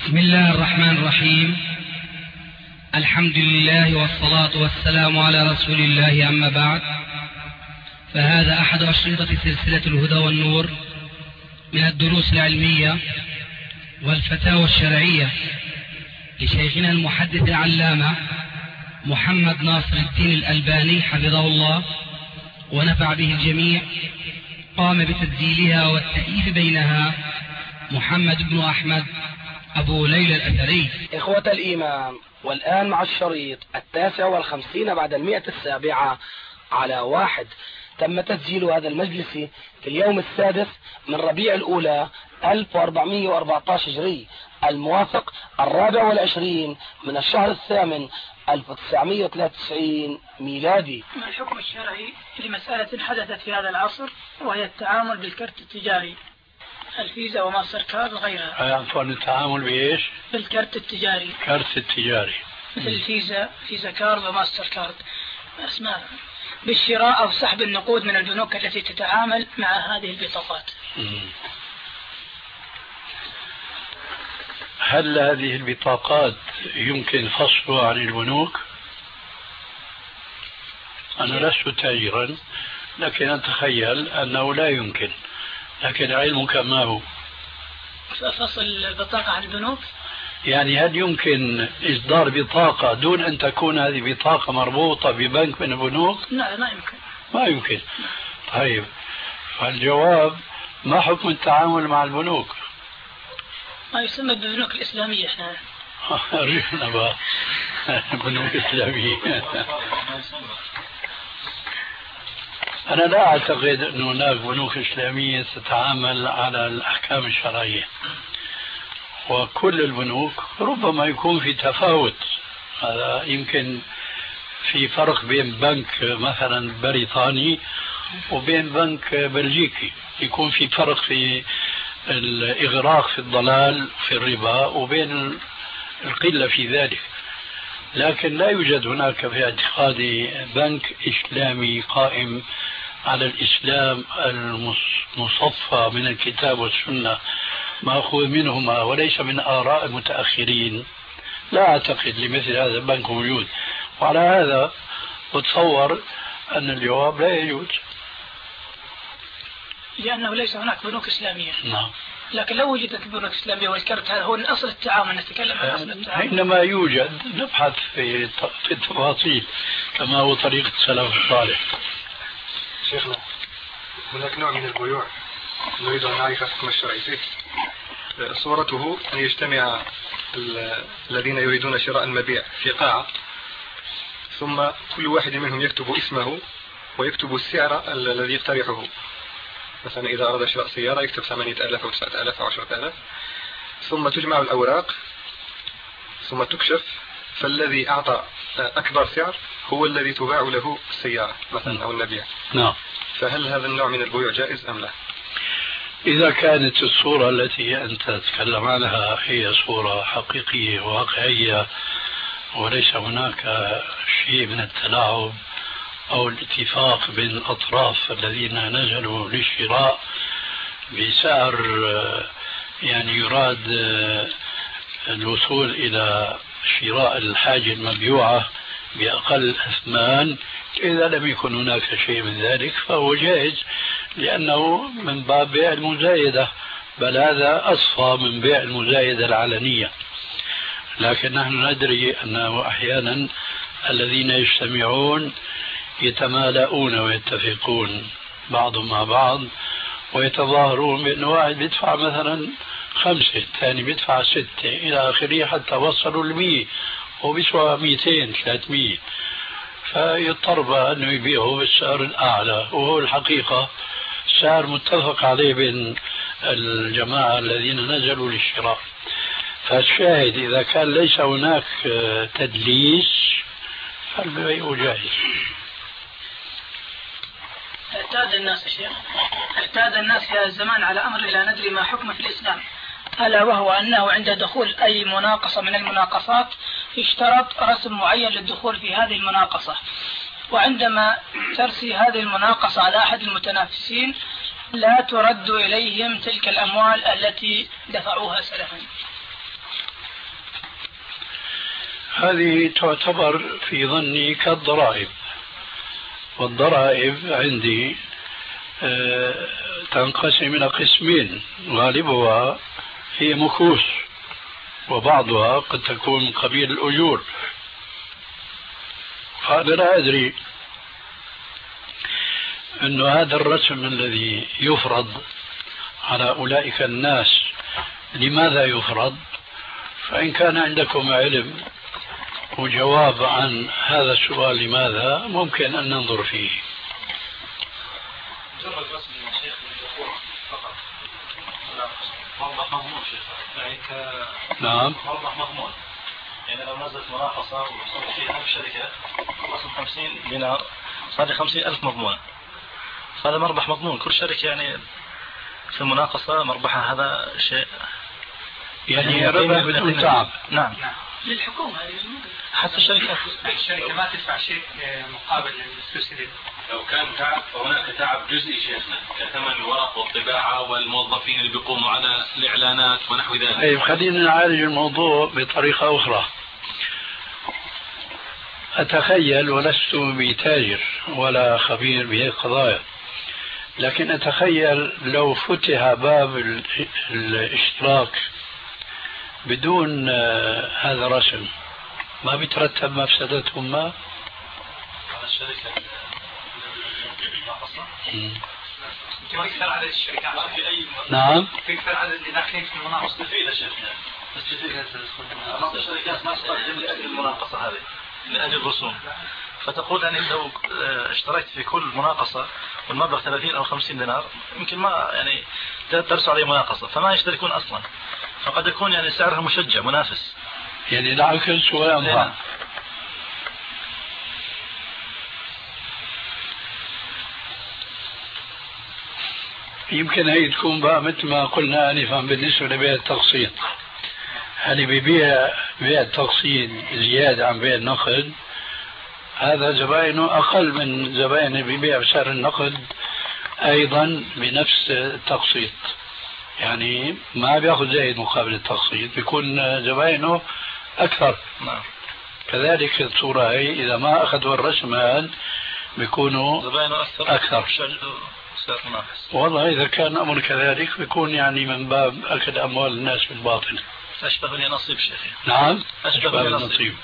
بسم الله الرحمن الرحيم. الحمد لله والصلاة والسلام على رسول الله، أما بعد، فهذا أحد أشرطة سلسلة الهدى والنور من الدروس العلمية والفتاوى الشرعية لشيخنا المحدث العلامة محمد ناصر الدين الألباني حفظه الله ونفع به الجميع. قام بتسجيلها والتأليف بينها محمد بن أحمد أبو ليلى الأثري. إخوة الإيمان، والآن مع الشريط 59 بعد 107 على 1. تم تسجيل هذا المجلس في اليوم 6 من ربيع الأولى 1414 هجري، الموافق 24 من الشهر الثامن 1993 ميلادي. ما الحكم الشرعي لمسألة حدثت في هذا العصر، وهي التعامل بالكرت التجاري، الفيزا وماستر كارد وغيرها؟ عفوا، التعامل بإيش؟ بالكرت التجاري. كرت التجاري مثل الفيزا، فيزا كارد وماستر كارد، أسماء، بالشراء أو سحب النقود من البنوك التي تتعامل مع هذه البطاقات. هل هذه البطاقات يمكن فصلها عن البنوك؟ أنا لست تاجرا، لكن أتخيل أنه لا يمكن، لكن علمك ما هو؟ فصل البطاقة عن البنوك؟ يعني هل يمكن إصدار بطاقة دون أن تكون هذه بطاقة مربوطة ببنك من البنوك؟ لا، ما يمكن. ما يمكن. طيب، فالجواب ما حكم التعامل مع البنوك؟ ما يسمى بالبنوك الإسلامية احنا. رجعنا بقى بنوك إسلامية. أنا لا أعتقد أن هناك بنوك إسلامية تتعامل على الأحكام الشرعية، وكل البنوك ربما يكون في تفاوت. هذا يمكن في فرق بين بنك مثلا بريطاني وبين بنك بلجيكي، يكون في فرق في الإغراق في الضلال في الربا وبين القلة في ذلك، لكن لا يوجد هناك في اعتقادي بنك إسلامي قائم على الإسلام المصفى من الكتاب والسنة مأخوذ منهما وليس من آراء المتأخرين. لا أعتقد لمثل هذا البنك موجود، وعلى هذا أتصور أن الجواب لا يجوز، لأنه ليس هناك بنوك إسلامية. نعم. لكن لو وجدت بنوك إسلامية والكرت، هذا هو أصل التعامل، نتكلم عن أصل التعامل. حينما يوجد نبحث في التفاصيل كما هو طريقة السلف الصالح. شيخنا، هناك نوع من البيوع نريد أن نعرف الحكم الشرعي فيه. صورته أن يجتمع الذين يريدون شراء المبيع في قاعة، ثم كل واحد منهم يكتب اسمه ويكتب السعر الذي يقترحه. مثلا إذا أراد شراء سيارة يكتب 8,000 أو 9,000 أو 10,000، ثم تجمع الأوراق ثم تكشف، فالذي أعطى أكبر سعر هو الذي تباع له السيارة مثلا أو المبيع. نعم. فهل هذا النوع من البيوع جائز أم لا؟ إذا كانت الصورة التي أنت تتكلم عنها هي صورة حقيقية واقعية وليس هناك شيء من التلاعب أو الاتفاق بين الأطراف الذين نزلوا للشراء بسعر يعني يراد الوصول إلى شراء الحاجة المبيوعة بأقل أثمان، إذا لم يكن هناك شيء من ذلك فهو جائز، لأنه من باب بيع المزايدة، بل هذا أصفى من بيع المزايدة العلنية. لكن نحن ندري أنه أحيانا الذين يجتمعون يتمالؤون ويتفقون بعضهم مع بعض ويتظاهرون بأن واحد بيدفع مثلا 5، الثاني بيدفع 6 إلى آخره، حتى وصلوا 100 وبيسوى 200 300، فيضطر بقى أنه يبيعه بالسعر الأعلى، وهو الحقيقة سعر متفق عليه بين الجماعة الذين نزلوا للشراء. فالشاهد إذا كان ليس هناك تدليس فالبيع جائز. اعتاد الناس يا شيخ، اعتاد الناس في هذا الزمان على أمر لا ندري ما حكمه في الإسلام، ألا وهو أنه عند دخول أي مناقصة من المناقصات يشترط رسم معين للدخول في هذه المناقصة، وعندما ترسي هذه المناقصة على أحد المتنافسين لا ترد إليهم تلك الأموال التي دفعوها سلفا. هذه تعتبر في ظني كالضرائب، والضرائب عندي تنقسم إلى قسمين، غالبها هي مكوس وبعضها قد تكون من قبيل الأجور. فأنا لا أدري أن هذا الرسم الذي يفرض على أولئك الناس لماذا يفرض، فإن كان عندكم علم وجواب عن هذا السؤال لماذا ممكن أن ننظر فيه. مجرد رسم الشيخ للدخول فقط، مربح مضمون شيخ يعني نعم مربح مضمون، يعني لو نزلت مناقصة وصار فيها 1000 شركة رسم 50 دينار صار 50,000 مضمونة، هذا مربح مضمون. كل شركة يعني في المناقصة مربحها هذا شيء يعني ربح بدون تعب. نعم للحكومة حتى الشركات ما تدفع شيء مقابل الفلوس دي. لو كان تعب فهناك تعب جزئي شيخنا كثمن الورق والطباعة والموظفين اللي بيقوموا على الإعلانات ونحو ذلك. طيب خلينا نعالج الموضوع بطريقة أخرى. أتخيل، ولست بتاجر ولا خبير بهذه القضايا، لكن أتخيل لو فتح باب الاشتراك بدون هذا الرسم ما بيترتب مفسدة ما على الشركة يكثر عدد الشركات في أي نعم يكثر عدد اللي داخلين في المناقصة. مستفيدة شيخنا، مستفيدة. بعض الشركات ما تقدم لأجل المناقصة هذه، لأجل الرسوم، فتقول يعني لو اشتركت في كل مناقصة والمبلغ 30 أو 50 دينار يمكن ما يعني ترسل عليه مناقصة، فما يشتركون أصلا، فقد يكون يعني سعرها مشجع منافس، يعني العكس ولا أنفع. يمكن هي تكون بقى مثل ما قلنا آنفا بالنسبة لبيع التقسيط. هل بيبيع بيع التقسيط زيادة عن بيع النقد، هذا زبائنه أقل من زبائن بيبيع بسعر النقد أيضا بنفس التقسيط، يعني ما بيأخذ زائد مقابل التقسيط، بيكون زبائنه أكثر. كذلك الصورة هي إذا ما أخذوا الرسمان بيكونوا زبائنه أكثر. والله إذا كان أمر كذلك بيكون يعني من باب أكل أموال الناس بالباطل. أشبه لي نصيب شيخي. نعم أشبه لي نصيب.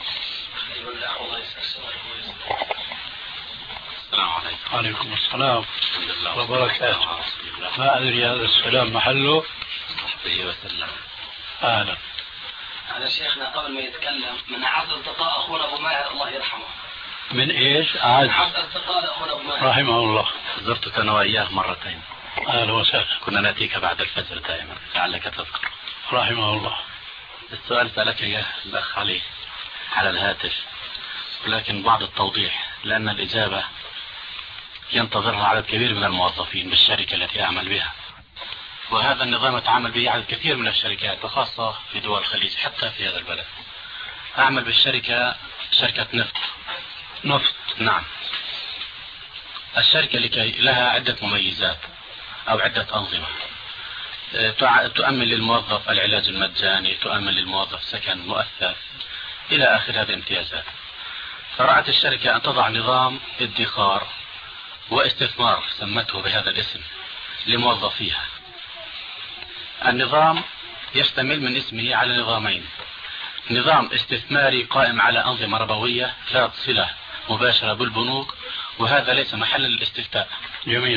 السلام عليكم. وعليكم السلام وبركاته. ما أدري هذا السلام محله. صحبه وسلم. أهلا. هذا شيخنا قبل ما يتكلم من أعز أصدقاء أخونا أبو ماهر الله يرحمه. من إيش؟ من أعز أصدقاء أخونا أبو ماهر رحمه الله. زرتك أنا وإياه مرتين. أهلا وسهلا. كنا نأتيك بعد الفجر دائما لعلك تذكر. رحمه الله. السؤال سألك إياه الأخ علي على الهاتف، ولكن بعض التوضيح لأن الإجابة ينتظرها عدد كبير من الموظفين بالشركة التي أعمل بها، وهذا النظام يتعامل به عدد كثير من الشركات وخاصة في دول الخليج حتى في هذا البلد. أعمل بالشركة شركة نفط. نعم. الشركة لها عدة مميزات أو عدة أنظمة، تؤمن للموظف العلاج المجاني، تؤمن للموظف سكن مؤثر إلى آخر هذه الامتيازات. فرأت الشركة أن تضع نظام ادخار واستثمار سمته بهذا الاسم لموظفيها. النظام يشتمل من اسمه على نظامين: نظام استثماري قائم على أنظمة ربوية ذات صلة مباشرة بالبنوك، وهذا ليس محل الاستفتاء. جميل.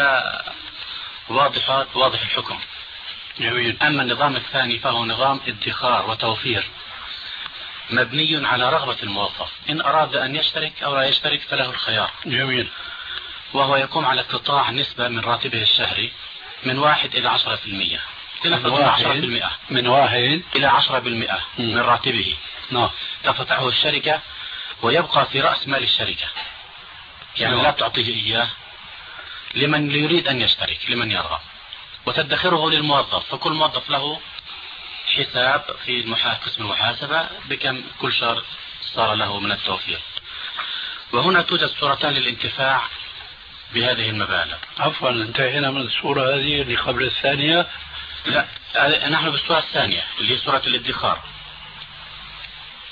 واضح الحكم. جميل. أما النظام الثاني فهو نظام ادخار وتوفير مبني على رغبة الموظف، إن أراد أن يشترك أو لا يشترك فله الخيار. جميل. وهو يقوم على اقتطاع نسبة من راتبه الشهري من 1 إلى 10%. من 1 إلى 10% من راتبه. نعم. تقتطعه الشركة ويبقى في رأس مال الشركة، يعني لا تعطيه إياه لمن يريد أن يشترك، لمن يرغب، وتدخره للموظف، فكل موظف له حساب في قسم المحاسبة بكم كل شهر صار له من التوفير. وهنا توجد صورتان للانتفاع بهذه المبالغ. عفوا، انتهينا من الصورة هذه اللي قبل الثانية. لا، نحن بالصورة الثانية اللي هي صورة الادخار.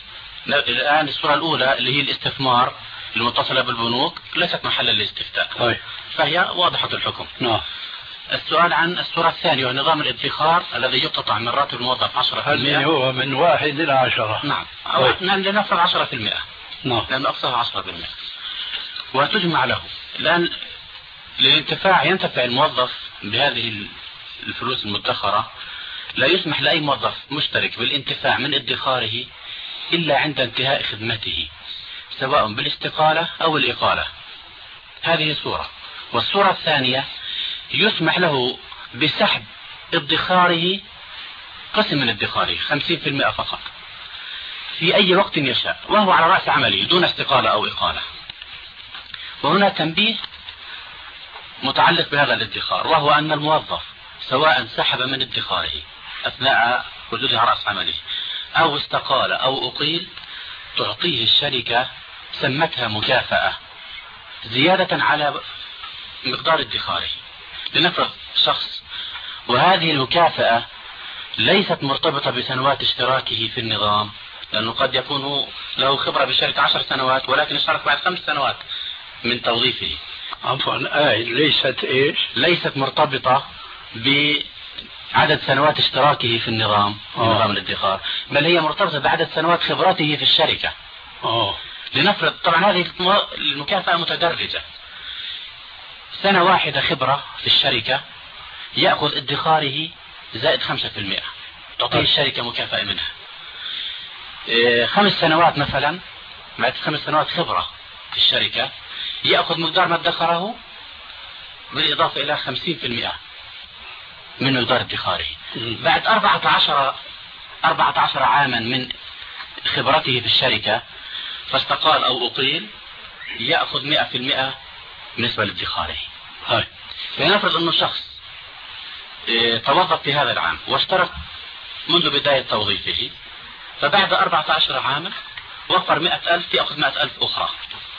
الآن الصورة الأولى اللي هي الاستثمار المتصلة بالبنوك ليست محلا للاستفتاء. طيب. فهي واضحة الحكم. نعم. السؤال عن الصورة الثانية ونظام الادخار الذي يقتطع من راتب الموظف 10%. هل هو من 1 إلى 10؟ نعم. طيب. لنفرض 10%. نعم. لأن أقصاها 10%. وتجمع له. الآن للانتفاع ينتفع الموظف بهذه الفلوس المدخرة، لا يسمح لأي موظف مشترك بالانتفاع من ادخاره إلا عند انتهاء خدمته، سواء بالاستقالة أو الإقالة. هذه صورة. والصورة الثانية يسمح له بسحب ادخاره، قسم من ادخاره 50% فقط في أي وقت يشاء، وهو على رأس عمله دون استقالة أو إقالة. وهنا تنبيه متعلق بهذا الادخار، وهو أن الموظف سواء سحب من ادخاره أثناء وجوده على رأس عمله أو استقال أو أقيل، تعطيه الشركة سمتها مكافأة زيادة على مقدار ادخاره. لنفرض شخص وهذه المكافأة ليست مرتبطة بسنوات اشتراكه في النظام، لأنه قد يكون له خبرة بالشركة 10 سنوات ولكن اشترك بعد 5 سنوات من توظيفه. عفوا ليست ايش؟ ليست مرتبطة بعدد سنوات اشتراكه في النظام، نظام الادخار، بل هي مرتبطة بعدد سنوات خبرته في الشركة. لنفرض طبعا هذه المكافأة متدرجة. سنة واحدة خبرة في الشركة يأخذ ادخاره زائد 5%، تعطيه الشركة مكافأة منها. 5 سنوات مثلا، بعد 5 سنوات خبرة في الشركة يأخذ مقدار ما ادخره بالإضافة إلى 50% من مقدار ادخاره. بعد 14 عاما من خبرته في الشركة فاستقال أو أقيل، يأخذ 100% بالنسبة لادخاره. فنفرض أنه شخص توظف في هذا العام واشترك منذ بداية توظيفه، فبعد 14 عاما وفر 100,000 يأخذ 100,000 أخرى.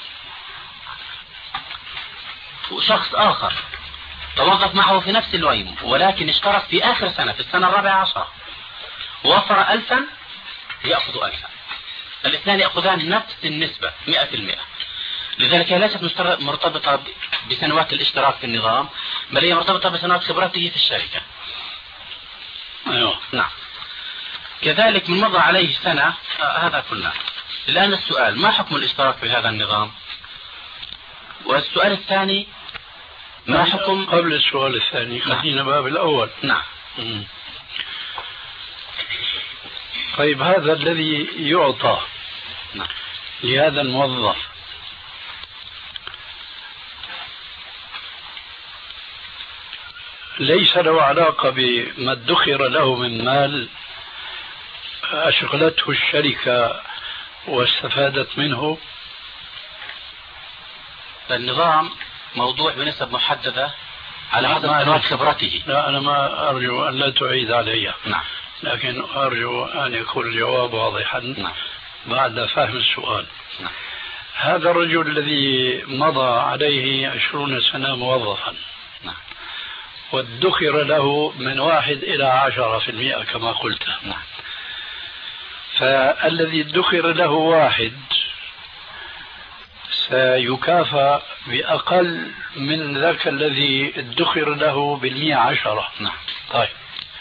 وشخص آخر توظف معه في نفس الويم ولكن اشترك في آخر سنة في السنة 14 ووفر 1000 يأخذ 1000. الاثنان يأخذان نفس النسبة 100%. لذلك هي ليست مرتبطة بسنوات الاشتراك في النظام، بل هي مرتبطة بسنوات خبرته في الشركة. نعم. كذلك من مضى عليه سنة، هذا كله. الآن السؤال: ما حكم الاشتراك في هذا النظام؟ والسؤال الثاني: ما حكم... قبل السؤال الثاني خلينا باب الأول. نعم. طيب، هذا الذي يعطى لهذا الموظف ليس له علاقة بما ادخر له من مال أشغلته الشركة واستفادت منه؟ النظام موضوع بنسب محددة على حسب سنوات خبرته. لا، أنا ما أرجو أن لا تعيد علي. نعم. لكن أرجو أن يكون الجواب واضحا. نعم. بعد فهم السؤال. نعم. هذا الرجل الذي مضى عليه 20 سنة موظفا. نعم. وادخر له من 1 إلى 10% كما قلت. نعم. فالذي ادخر له 1 سيكافأ بأقل من ذاك الذي ادخر له 10. نعم. طيب،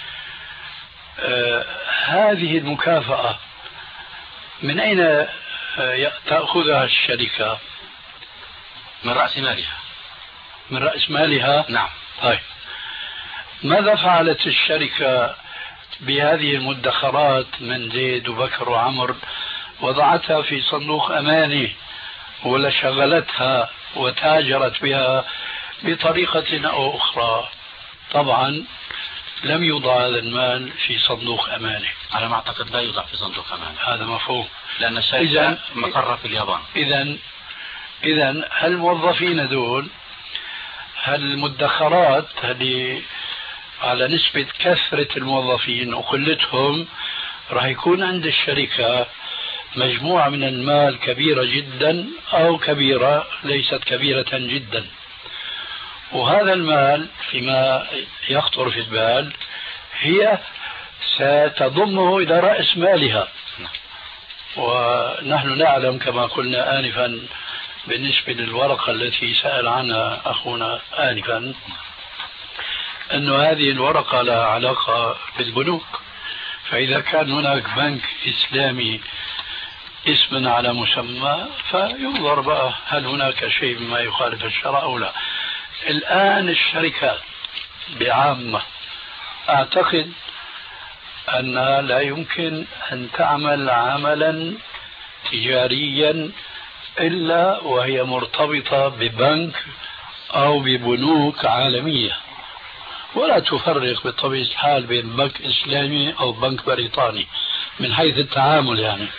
هذه المكافأة من أين تأخذها الشركة؟ من رأس مالها. من رأس مالها؟ نعم. طيب، ماذا فعلت الشركة بهذه المدخرات من زيد وبكر وعمر؟ وضعتها في صندوق أماني ولا شغلتها وتاجرت بها بطريقة أو أخرى؟ طبعا لم يوضع هذا المال في صندوق أماني. على ما أعتقد لا يوضع في صندوق أماني. هذا مفهوم، لأن الشركة مقرة في اليابان. إذن هالموظفين دول، هالمدخرات اللي على نسبة كثرة الموظفين وقلتهم راح يكون عند الشركة مجموعة من المال كبيرة جدا أو كبيرة ليست كبيرة جدا، وهذا المال فيما يخطر في البال هي ستضمه إلى رأس مالها. ونحن نعلم كما قلنا آنفا بالنسبة للورقة التي سأل عنها أخونا آنفا أن هذه الورقة لها علاقة بالبنوك. فإذا كان هناك بنك إسلامي اسما على مسمى فينظر بقى هل هناك شيء مما يخالف الشرع أو لا. الآن الشركات بعامة أعتقد أنها لا يمكن أن تعمل عملا تجاريا إلا وهي مرتبطة ببنك أو ببنوك عالمية، ولا تفرق بطبيعة الحال بين بنك إسلامي أو بنك بريطاني من حيث التعامل يعني.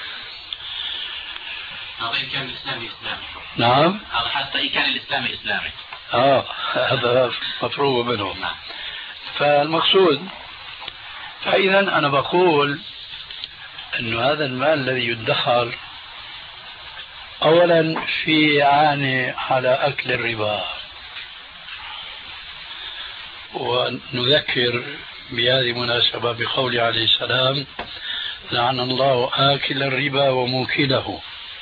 هذا كان الإسلامي إسلامي. نعم. هذا حتى كان الإسلامي إسلامي. هذا مفروغ منه. نعم. فالمقصود، فإذا أنا بقول أن هذا المال الذي يدخر أولا في عاني على أكل الربا، ونذكر بهذه المناسبة بقول عليه السلام: لعن الله آكل الربا وموكله.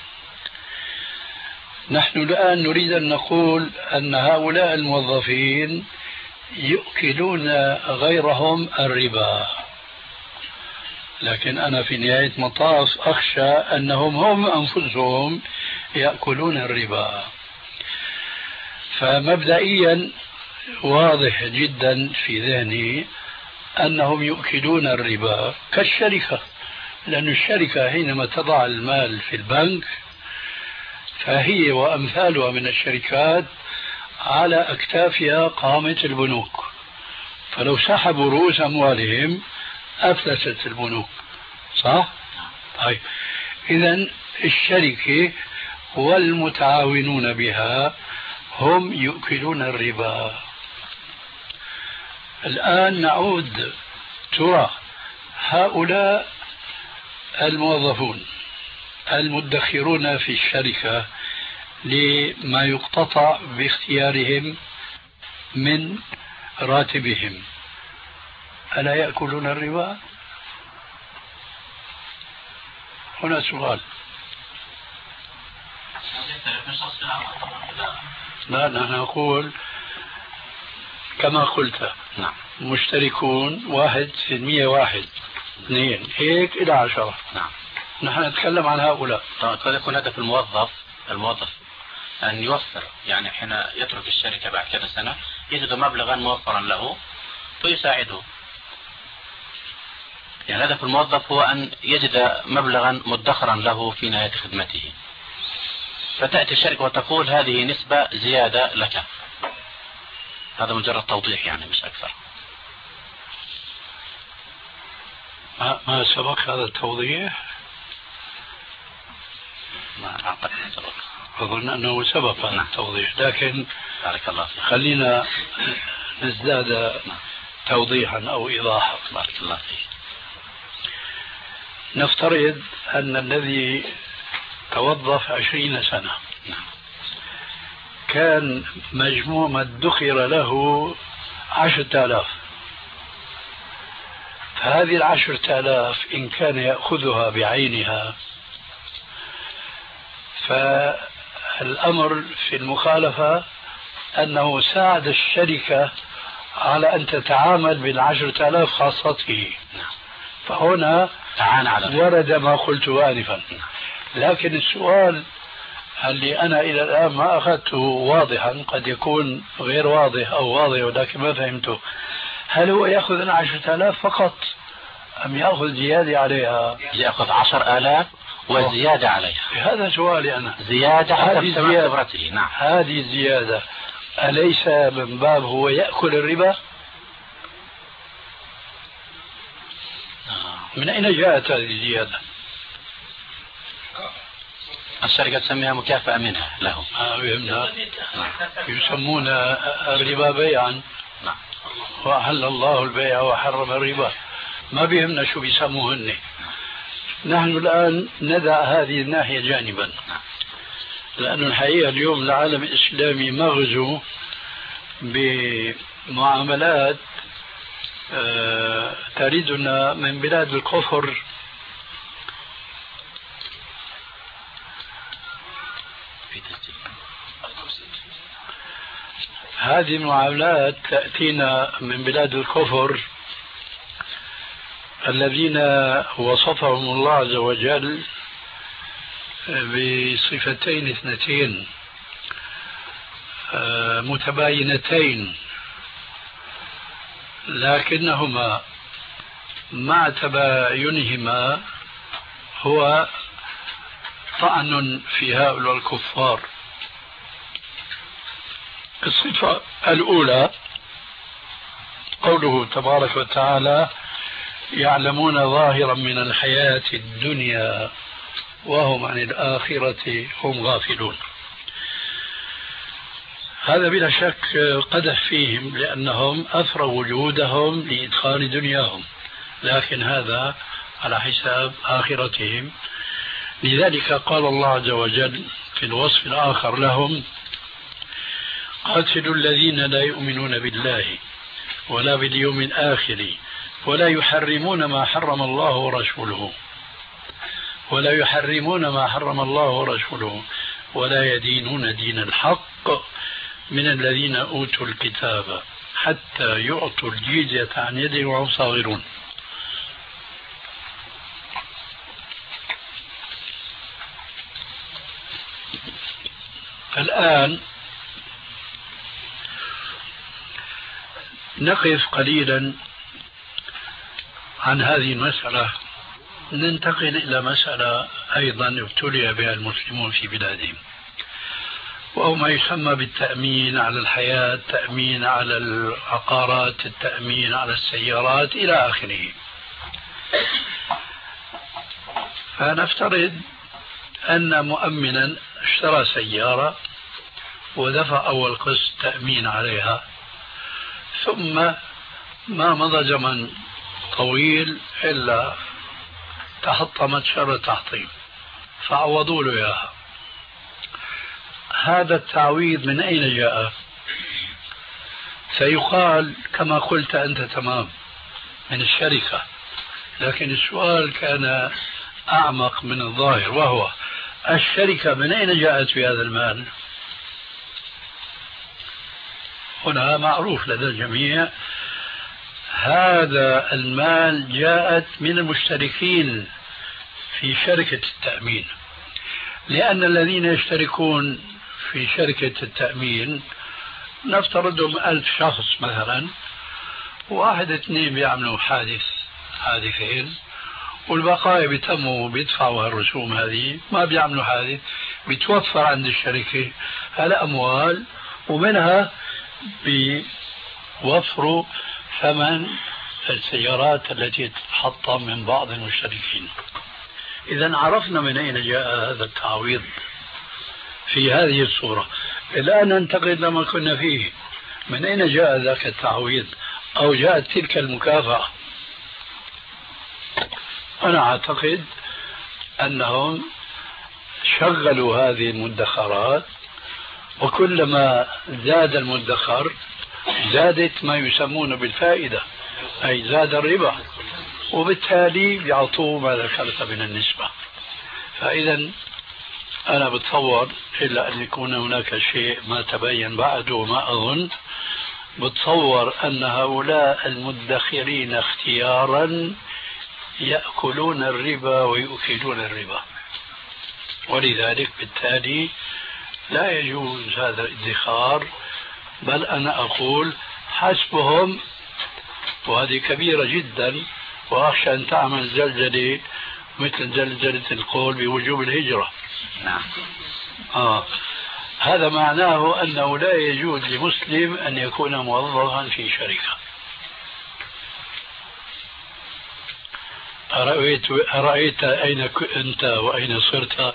نحن الآن نريد أن نقول أن هؤلاء الموظفين يؤكلون غيرهم الربا، لكن أنا في نهاية مطاف أخشى أنهم هم أنفسهم يأكلون الربا. فمبدئيا واضح جدا في ذهني أنهم يؤكلون الربا كالشركة، لأن الشركة حينما تضع المال في البنك فهي وأمثالها من الشركات على أكتافها قامة البنوك، فلو سحبوا رؤوس أموالهم أفلست البنوك، صح؟ طيب إذن الشركة والمتعاونون بها هم يؤكلون الربا. الآن نعود، ترى هؤلاء الموظفون المدخرون في الشركة لما يقتطع باختيارهم من راتبهم ألا يأكلون الربا؟ هنا سؤال. لا نحن نقول كما قلت، نعم، مشتركون 1% 1 2 هيك إلى 10. نعم، نحن نتكلم عن هؤلاء. قد يكون هدف الموظف أن يوفر، يعني حين يترك الشركة بعد كذا سنة يجد مبلغا موفرا له فيساعده. يعني هدف الموظف هو أن يجد مبلغا مدخرا له في نهاية خدمته، فتأتي الشركة وتقول هذه نسبة زيادة لك. هذا مجرد توضيح يعني مش أكثر. ما سبق هذا التوضيح؟ ما أعتقد سبق. أظن أنه سبق هذا التوضيح، لكن بارك الله فيك. خلينا نزداد توضيحا أو إيضاحا. بارك الله فيك. نفترض أن الذي توظف 20 سنة كان مجموع ما ادخر له 10,000، فهذه 10,000 إن كان يأخذها بعينها فالأمر في المخالفة أنه ساعد الشركة على أن تتعامل بال10,000 خاصته، فهنا ورد ما قلت آنفا. لكن السؤال اللي أنا إلى الآن ما أخذته واضحا، قد يكون غير واضح أو واضح ولكن ما فهمته، هل هو يأخذ 10,000 فقط أم يأخذ زيادة عليها؟ يأخذ 10,000 وزيادة عليها. هذا سؤالي أنا. زيادة حسب خبرته. نعم. هذه الزيادة أليس من باب هو يأكل الربا؟ من أين جاءت هذه الزيادة؟ الشركة تسميها مكافأة منها له. فهمنا. يسمون الربا بيعا. نعم. وأحل الله البيع وحرم الربا. ما بيهمنا شو بيسموهن. نحن الآن ندع هذه الناحية جانبا، لأن الحقيقة اليوم العالم الإسلامي مغزو بمعاملات تريدنا من بلاد الكفر هذه المعاملات تأتينا من بلاد الكفر الذين وصفهم الله عز وجل بصفتين اثنتين متباينتين، لكنهما مع تباينهما هو طعن في هؤلاء الكفار. الصفة الأولى قوله تبارك وتعالى: يعلمون ظاهرا من الحياة الدنيا وهم عن الآخرة هم غافلون. هذا بلا شك قدح فيهم، لأنهم أثروا وجودهم لإدخال دنياهم، لكن هذا على حساب آخرتهم. لذلك قال الله عز وجل في الوصف الآخر لهم: قاتلوا الذين لا يؤمنون بالله ولا باليوم الآخر ولا يحرمون ما حرم الله ورسوله ولا يدينون دين الحق من الذين أوتوا الكتاب حتى يعطوا الجزية عن يد وهم صاغرون. الآن نقف قليلا عن هذه المسألة، ننتقل إلى مسألة أيضا ابتلي بها المسلمون في بلادهم، وهو ما يسمى بالتأمين على الحياة، التأمين على العقارات، التأمين على السيارات إلى آخره. فنفترض أن مؤمنا اشترى سيارة ودفع أول قسط تأمين عليها، ثم ما مضى زمن طويل إلا تحطمت شر تحطيم فعوضوا له إياها. هذا التعويض من أين جاء؟ سيقال كما قلت أنت تمام، من الشركة، لكن السؤال كان أعمق من الظاهر، وهو الشركة من أين جاءت في هذا المال؟ هنا معروف لدى الجميع هذا المال جاءت من المشتركين في شركة التأمين، لأن الذين يشتركون في شركة التأمين نفترضهم 1000 شخص مثلا، واحد اثنين بيعملوا حادثين، والبقايا بيتموا بيدفعوا الرسوم هذه، ما بيعملوا حادث، بيتوفر عند الشركة هالأموال، ومنها بيوفروا ثمن السيارات التي تتحطم من بعض المشتركين. إذا عرفنا من أين جاء هذا التعويض في هذه الصورة. الآن ننتقل لما كنا فيه، من أين جاء ذاك التعويض أو جاءت تلك المكافأة؟ أنا أعتقد أنهم شغلوا هذه المدخرات، وكلما زاد المدخر زادت ما يسمون بالفائدة، أي زاد الربا، وبالتالي يعطوه ما ذكرت من النسبة. فإذا أنا بتصور إلا أن يكون هناك شيء ما تبين بعد، وما أظن، بتصور أن هؤلاء المدخرين اختيارا يأكلون الربا ويؤكلون الربا، ولذلك بالتالي لا يجوز هذا الادخار، بل أنا أقول حسبهم، وهذه كبيرة جدا، وأخشى أن تعمل زلزلة مثل زلزلة القول بوجوب الهجرة. نعم. هذا معناه أنه لا يجوز لمسلم أن يكون موظفا في شركة. أرأيت أين أنت وأين صرت؟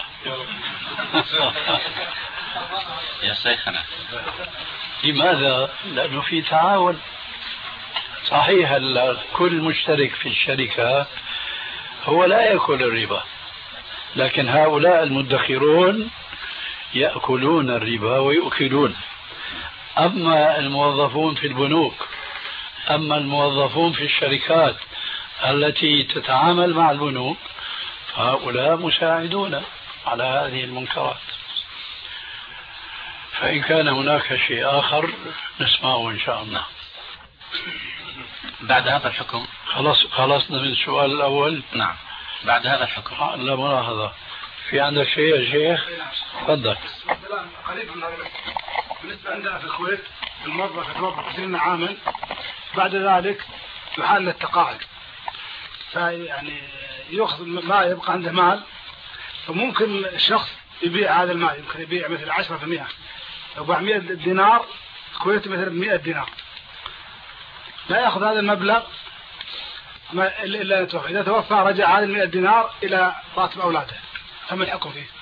يا شيخنا، لماذا؟ لأنه في تعاون. صحيح كل مشترك في الشركة هو لا يأكل الربا، لكن هؤلاء المدخرون يأكلون الربا ويؤكلون. أما الموظفون في البنوك، أما الموظفون في الشركات التي تتعامل مع البنوك، فهؤلاء مساعدون على هذه المنكرات. فإن كان هناك شيء آخر نسمعه إن شاء الله. بعد هذا الحكم خلصنا من السؤال الأول. نعم. بعد هذا الحكم لا ملاحظة، في عندك شيء يا شيخ؟ تفضل. قريب من هذا. بالنسبة عندنا في الكويت الموظف يتوظف 20 عاما، بعد ذلك يحال للتقاعد، فيعني يأخذ ما يبقى عنده مال، فممكن الشخص يبيع هذا المال، يمكن يبيع مثل 10%، لو باع 100 دينار الكويت مثلا 100 دينار، لا يأخذ هذا المبلغ إلا يتوفى. إذا توفى رجع هذا 100 دينار إلى راتب أولاده. فما الحكم فيه؟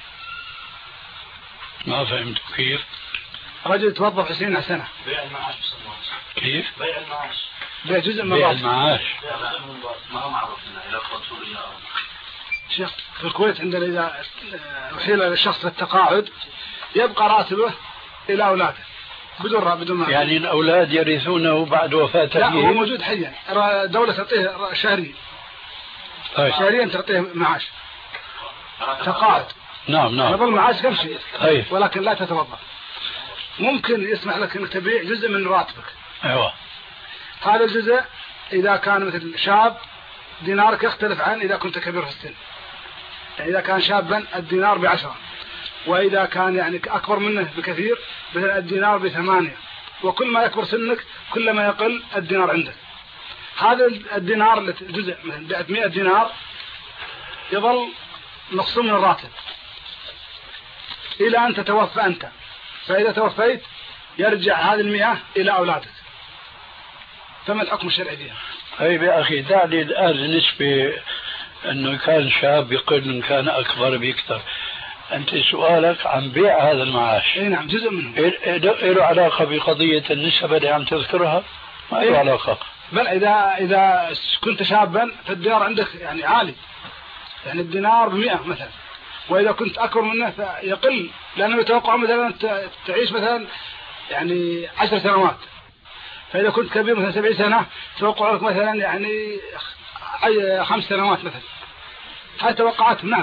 ما فهمت كيف؟ رجل توظف 20 سنة. بيع المعاش. كيف؟ بيع المعاش. بيع جزء من بيع الراتب. ما هو معروف لنا إلى فصولية. شيخ في الكويت عندنا إذا أحيل الشخص للتقاعد يبقى راتبه إلى أولاده بدون ما يعني الأولاد يرثونه بعد وفاة لا أبيه؟ هو موجود حيا، دولة تعطيه شهري. طيب. شهريا تعطيه معاش تقاعد. نعم. يظل معاش كم شيء. طيب. ولكن لا تتوظف. ممكن يسمح لك انك تبيع جزء من راتبك. ايوه. هذا الجزء اذا كان مثل شاب دينارك يختلف عن اذا كنت كبير في السن. يعني اذا كان شابا الدينار ب10، واذا كان يعني اكبر منه بكثير مثل الدينار ب8، وكل ما يكبر سنك كل ما يقل الدينار عندك. هذا الدينار الجزء مثلا 100 دينار يظل مقسوم من الراتب الى ان تتوفى انت، فاذا توفيت يرجع هذه 100 الى اولادك. فما الحكم الشرعي فيها؟ طيب يا اخي دعني الان بالنسبه انه كان شاب يقل ان كان اكبر بيكثر، انت سؤالك عن بيع هذا المعاش. اي نعم جزء منه. له علاقه بقضيه النسبه اللي عم تذكرها؟ ما له علاقه. بل اذا كنت شابا فالدينار عندك يعني عالي، يعني الدينار ب100 مثلا، واذا كنت اكبر منه فيقل، لانه يتوقع مثلا تعيش مثلا يعني 10 سنوات، فاذا كنت كبير مثلا 70 سنه توقع لك مثلا يعني 5 سنوات مثلا. هاي توقعات. نعم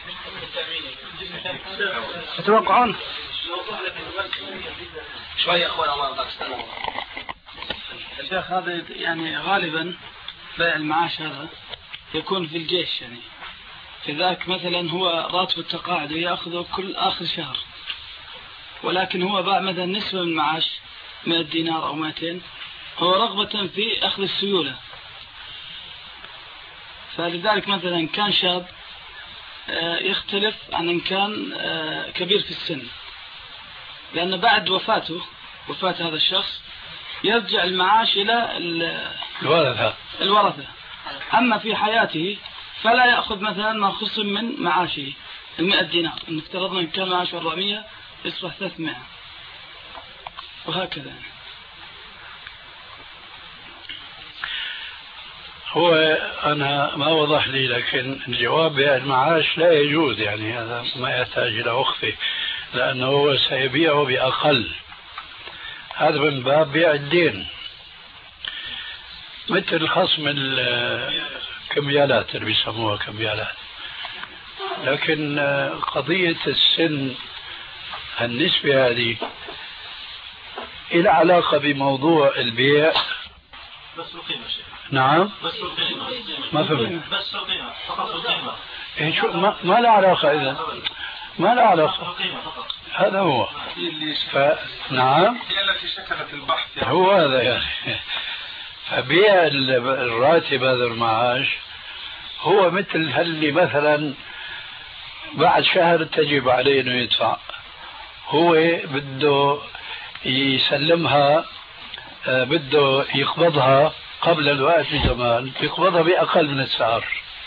يتوقعون شوية يا اخوان الله يرضى استنوا. الشيخ هذا يعني غالبا بيع المعاش هذا يكون في الجيش، يعني كذاك مثلا هو راتب التقاعد ويأخذه كل آخر شهر، ولكن هو باع مثلا نسبة من المعاش 100 دينار أو 200، هو رغبة في أخذ السيولة. فلذلك مثلا كان شاب يختلف عن إن كان كبير في السن، لأن بعد وفاة هذا الشخص يرجع المعاش إلى الورثة. أما في حياته فلا يأخذ مثلا ما خصم من معاشه 100 دينار، إن افترضنا إن كان معاشه 400 يصبح 300 وهكذا. هو أنا ما وضح لي، لكن الجواب بيع المعاش لا يجوز، يعني هذا ما يحتاج إلى وقفة، لأنه هو سيبيعه بأقل. هذا من باب بيع الدين، مثل خصم الكميالات اللي بيسموها كميالات. لكن قضية السن النسبة هذه إلى علاقة بموضوع البيع. بس القيمة شيء. نعم. بس القيمة. ما فهمت. بس القيمة فقط القيمة. إيه شو ما له علاقة إذا. ما له علاقة. القيمة فقط. هذا هو. نعم. هي التي شكلت البحث يعني. هو هذا يعني. فبيع الراتب هذا المعاش هو مثل هاللي مثلا بعد شهر تجب عليه انه يدفع، هو بده يسلمها، بده يقبضها قبل الوقت بزمان، يقبضها بأقل من السعر.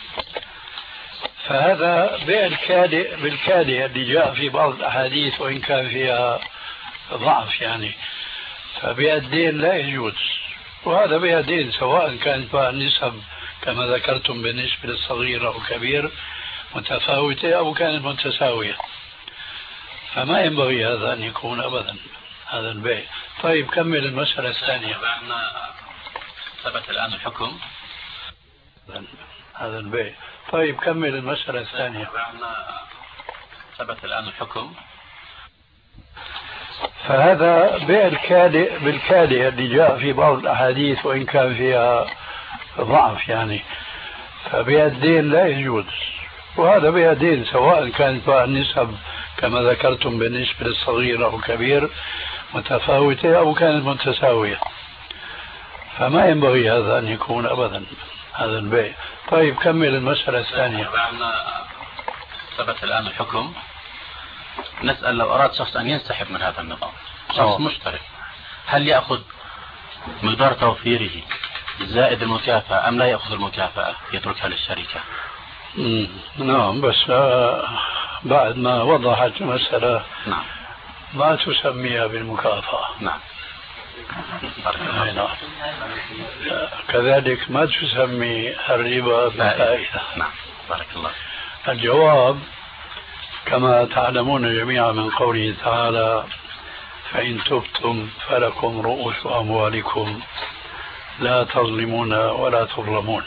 فهذا بيع الكالئ بالكالئ اللي جاء في بعض الأحاديث وإن كان فيها ضعف يعني. فبيع الدين لا يجوز، وهذا بيع دين سواء كانت بقى النسب كما ذكرتم بالنسبة للصغير أو كبير متفاوتة أو كانت متساوية، فما ينبغي هذا أن يكون أبدا هذا البيع. طيب كمل المسألة الثانية. ثبت الآن الحكم هذا البيع. طيب كمل المسألة الثانية. ثبت الآن الحكم. فهذا بيع الكالئ بالكالئ اللي جاء في بعض الأحاديث وإن كان فيها ضعف يعني. فبيع الدين لا يجوز، وهذا بيع دين سواء كانت بقى النسب كما ذكرتم بالنسبة للصغير أو الكبير متفاوتة أو كانت متساوية، فما ينبغي هذا أن يكون أبدا هذا البيع. طيب كمل المسألة الثانية. ثبت الآن الحكم، نسأل لو أراد شخص أن ينسحب من هذا النظام، شخص مشترك، هل يأخذ مقدار توفيره زائد المكافأة أم لا يأخذ المكافأة يتركها للشركة؟ نعم، بس بعد ما وضحت المسألة نعم ما تسميها بالمكافأة. نعم. نعم. كذلك ما تسمي الربا بالفائدة. نعم بارك الله. الجواب كما تعلمون جميعا من قوله تعالى فإن تبتم فلكم رؤوس أموالكم لا تظلمون ولا تظلمون.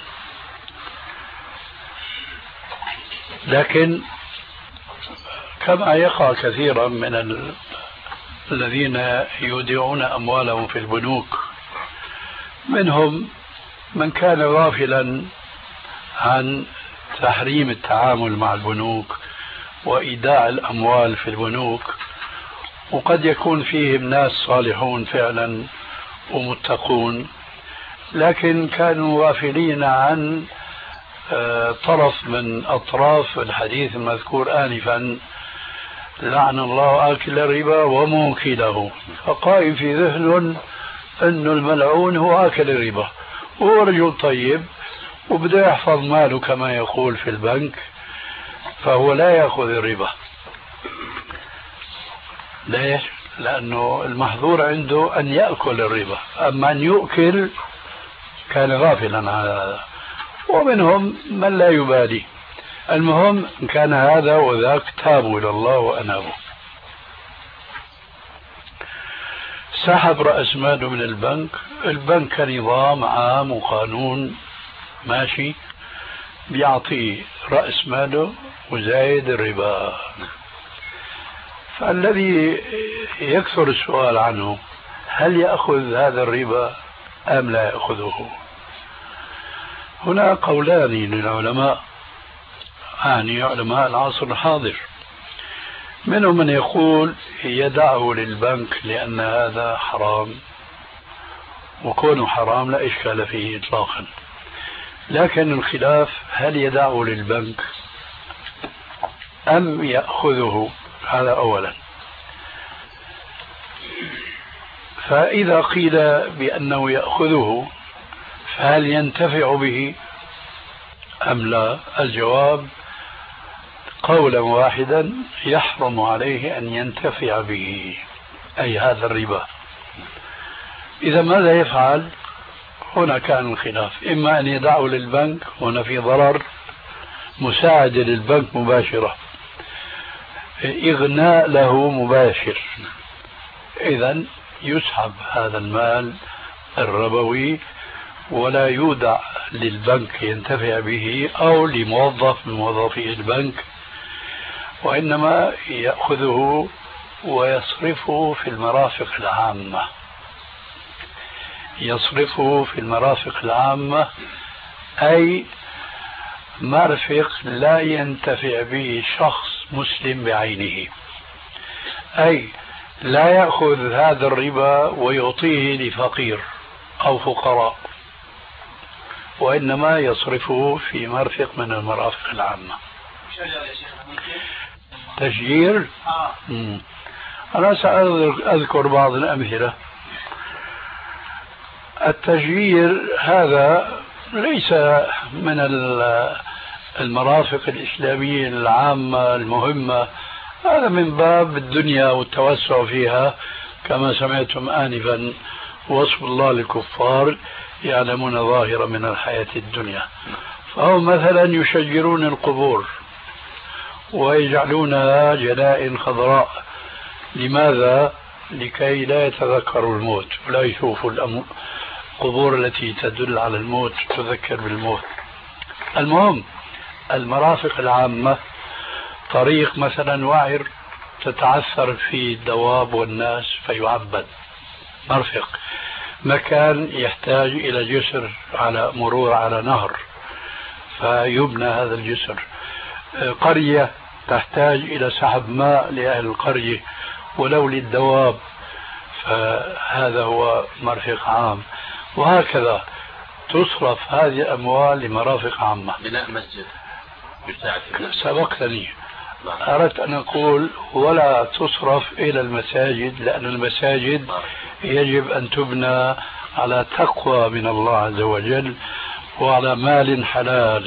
لكن كما يقع كثيرا من الذين يودعون أموالهم في البنوك، منهم من كان غافلا عن تحريم التعامل مع البنوك وإيداع الأموال في البنوك، وقد يكون فيهم ناس صالحون فعلا ومتقون، لكن كانوا غافلين عن طرف من أطراف الحديث المذكور آنفا لعن الله آكل الربا وموكله، فقائم في ذهن أن الملعون هو آكل الربا، وهو رجل طيب وبده يحفظ ماله كما يقول في البنك، فهو لا يأخذ الربا. ليش؟ لأنه المحظور عنده أن يأكل الربا، أما أن يؤكل كان غافلا عن هذا، ومنهم من لا يبالي. المهم إن كان هذا وذاك تابوا إلى الله وأنابوا. سحب رأس ماله من البنك، البنك نظام عام وقانون ماشي بيعطي رأس ماله وزايد الربا. فالذي يكثر السؤال عنه هل يأخذ هذا الربا أم لا يأخذه؟ هنا قولان للعلماء، يعني علماء العصر الحاضر. منهم من يقول يدعه للبنك لأن هذا حرام، وكونه حرام لا إشكال فيه إطلاقا، لكن الخلاف هل يدعه للبنك أم يأخذه، هذا أولا. فإذا قيل بأنه يأخذه فهل ينتفع به أم لا؟ الجواب قولا واحدا يحرم عليه أن ينتفع به، أي هذا الربا. إذا ماذا يفعل؟ هنا كان الخلاف، إما أن يدعه للبنك، هنا في ضرر، مساعدة للبنك مباشرة، إغناء له مباشر، إذن يسحب هذا المال الربوي ولا يودع للبنك ينتفع به أو لموظف من موظفي البنك، وإنما يأخذه ويصرفه في المرافق العامة. يصرفه في المرافق العامة أي مرفق لا ينتفع به شخص مسلم بعينه، أي لا يأخذ هذا الربا ويعطيه لفقير أو فقراء، وإنما يصرفه في مرفق من المرافق العامة. تشجير؟ أنا سأذكر بعض الأمثلة. التشجير هذا ليس من المرافق الإسلامية العامة المهمة، هذا من باب الدنيا والتوسع فيها، كما سمعتم آنفا وصف الله للكفار يعلمون ظاهرا من الحياة الدنيا. فهم مثلا يشجرون القبور ويجعلونها جنائن خضراء. لماذا؟ لكي لا يتذكروا الموت ولا يشوفوا القبور التي تدل على الموت تذكر بالموت. المهم المرافق العامة، طريق مثلا وعر تتعثر فيه الدواب والناس فيعبد مرفق. مكان يحتاج إلى جسر على مرور على نهر فيبنى هذا الجسر. قرية تحتاج إلى سحب ماء لأهل القرية ولو للدواب فهذا هو مرفق عام. وهكذا تصرف هذه الأموال لمرافق عامة. بناء مسجد يساعد سبقتني، أردت أن أقول ولا تصرف إلى المساجد لأن المساجد يجب أن تبنى على تقوى من الله عز وجل وعلى مال حلال.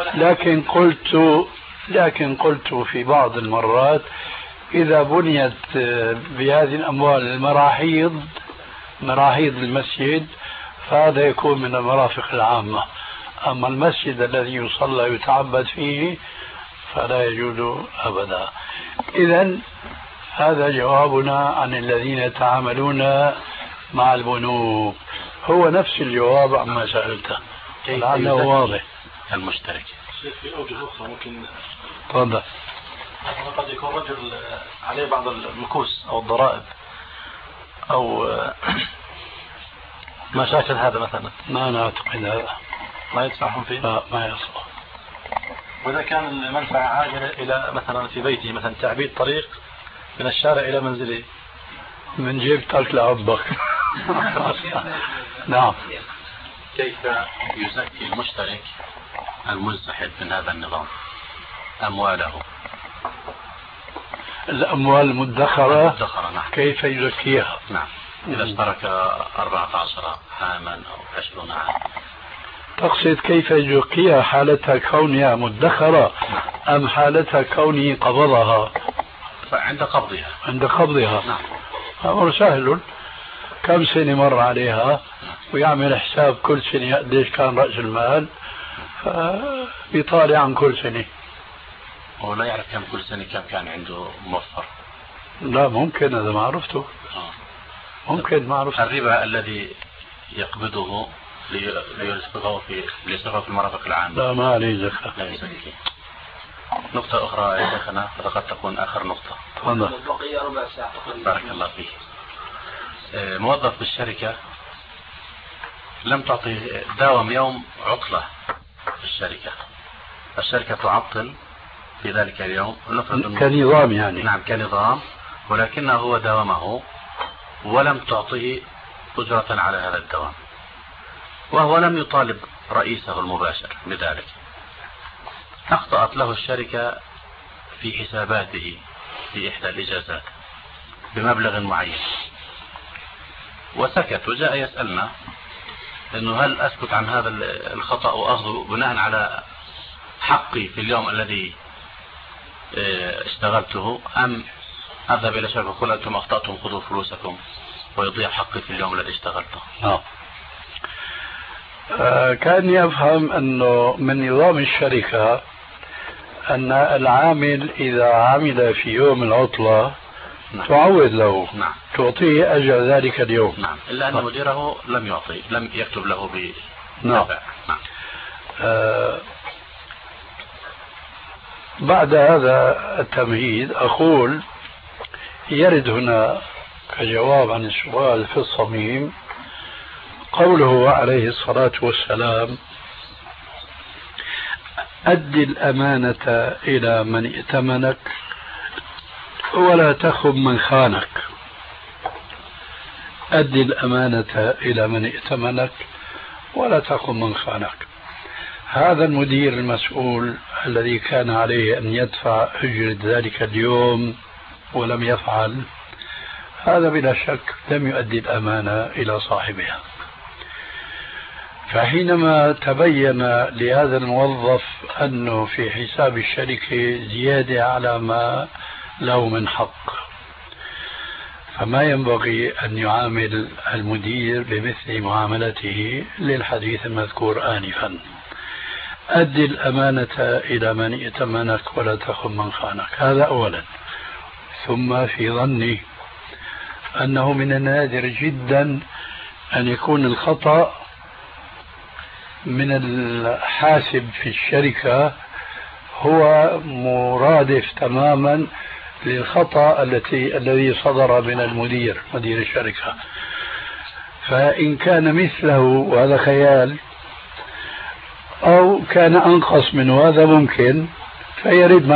لكن قلت في بعض المرات إذا بنيت بهذه الأموال مراحيض المسجد فهذا يكون من المرافق العامة. أما المسجد الذي يصلى يتعبد فيه فلا يجوز أبدا. إذن هذا جوابنا عن الذين يتعاملون مع البنوك، هو نفس الجواب عما سألته لعله واضح. المشترك في أوجه أخرى ممكن تفضل. قد يكون رجل عليه بعض المكوس أو الضرائب أو ما شاكل هذا مثلا، ما نعتقد هذا ما يدفعهم فيه؟ لا ما يصلح. وإذا كان المنفعة عاجلة إلى مثلا في بيته مثلا تعبيد طريق من الشارع إلى منزله من جيب ترك لعبك. نعم. كيف يزكي المشترك المنسحب من هذا النظام أمواله؟ الأموال المدخرة نعم. كيف يزكيها؟ نعم. إذا اشترك 14 عاما أو 20 عاما. تقصد كيف يزكيها حالتها كونها مدخرة أم حالتها كونه قبضها؟ عند قبضها. نعم. أمر سهل، كم سنة مر عليها ويعمل حساب كل سنة قديش كان رأس المال فبيطالع عن كل سنة. ولا يعرف كم كل سنة كم كان عنده موفر؟ لا ممكن، هذا ما عرفته. ممكن ما عرفته. الربا الذي يقبضه ليسقطه في المرافق العامة لا ما عليه زكاة. لا يزكي. نقطة أخرى يا شيخنا فقد تكون آخر نقطة. تفضل. بقي ربع ساعة. بارك الله فيك. موظف بالشركة لم تعطي داوم يوم عطلة في الشركة تعطل في ذلك اليوم كنظام يعني. نعم كنظام، ولكنه هو داومه ولم تعطيه أجرة على هذا الدوام وهو لم يطالب رئيسه المباشر بذلك. أخطأت له الشركة في حساباته في إحدى الإجازات بمبلغ معين وسكت وجاء يسألنا إنه هل أسكت عن هذا الخطأ وأخذه بناء على حقي في اليوم الذي اشتغلته أم أذهب إلى شركة وقل أنتم أخطأتم خذوا فلوسكم ويضيع حقي في اليوم الذي اشتغلته. كأني أفهم أنه من نظام الشركة أن العامل إذا عمل في يوم العطلة تعود له. نعم. تعطيه أجر ذلك اليوم. نعم. إلا أن مديره لم يعطي، لم يكتب له نعم. بعد هذا التمهيد أقول يرد هنا كجواب عن السؤال في الصميم قوله عليه الصلاة والسلام: أد الأمانة إلى من ائتمنك ولا تخن من خانك. أد الأمانة إلى من ائتمنك ولا تخن من خانك. هذا المدير المسؤول الذي كان عليه أن يدفع أجرة ذلك اليوم ولم يفعل، هذا بلا شك لم يؤدي الأمانة إلى صاحبها. فحينما تبين لهذا الموظف أنه في حساب الشركة زيادة على ما له من حق، فما ينبغي أن يعامل المدير بمثل معاملته للحديث المذكور آنفا: أدي الأمانة إلى من ائتمنك ولا تخن من خانك. هذا أولا. ثم في ظني أنه من النادر جدا أن يكون الخطأ من الحاسب في الشركة هو مرادف تماما للخطأ الذي صدر من مدير الشركة. فإن كان مثله وهذا خيال أو كان أنقص من هذا ممكن، فيرد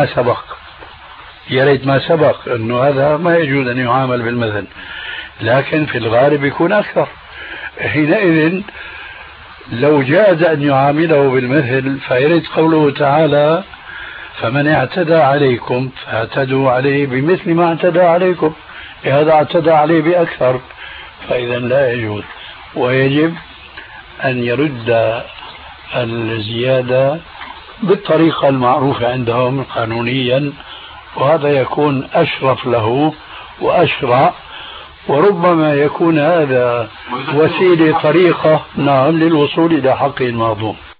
ما سبق أنه هذا ما يجوز أن يعامل بالمثل، لكن في الغالب يكون أكثر. حينئذ لو جاز أن يعامله بالمثل فيرد قوله تعالى فمن اعتدى عليكم فاعتدوا عليه بمثل ما اعتدى عليكم، هذا اعتدى عليه بأكثر، فإذا لا يجوز، ويجب أن يرد الزيادة بالطريقة المعروفة عندهم قانونيا، وهذا يكون أشرف له وأشرع، وربما يكون هذا وسيلة طريقة للوصول إلى حقه المهضوم.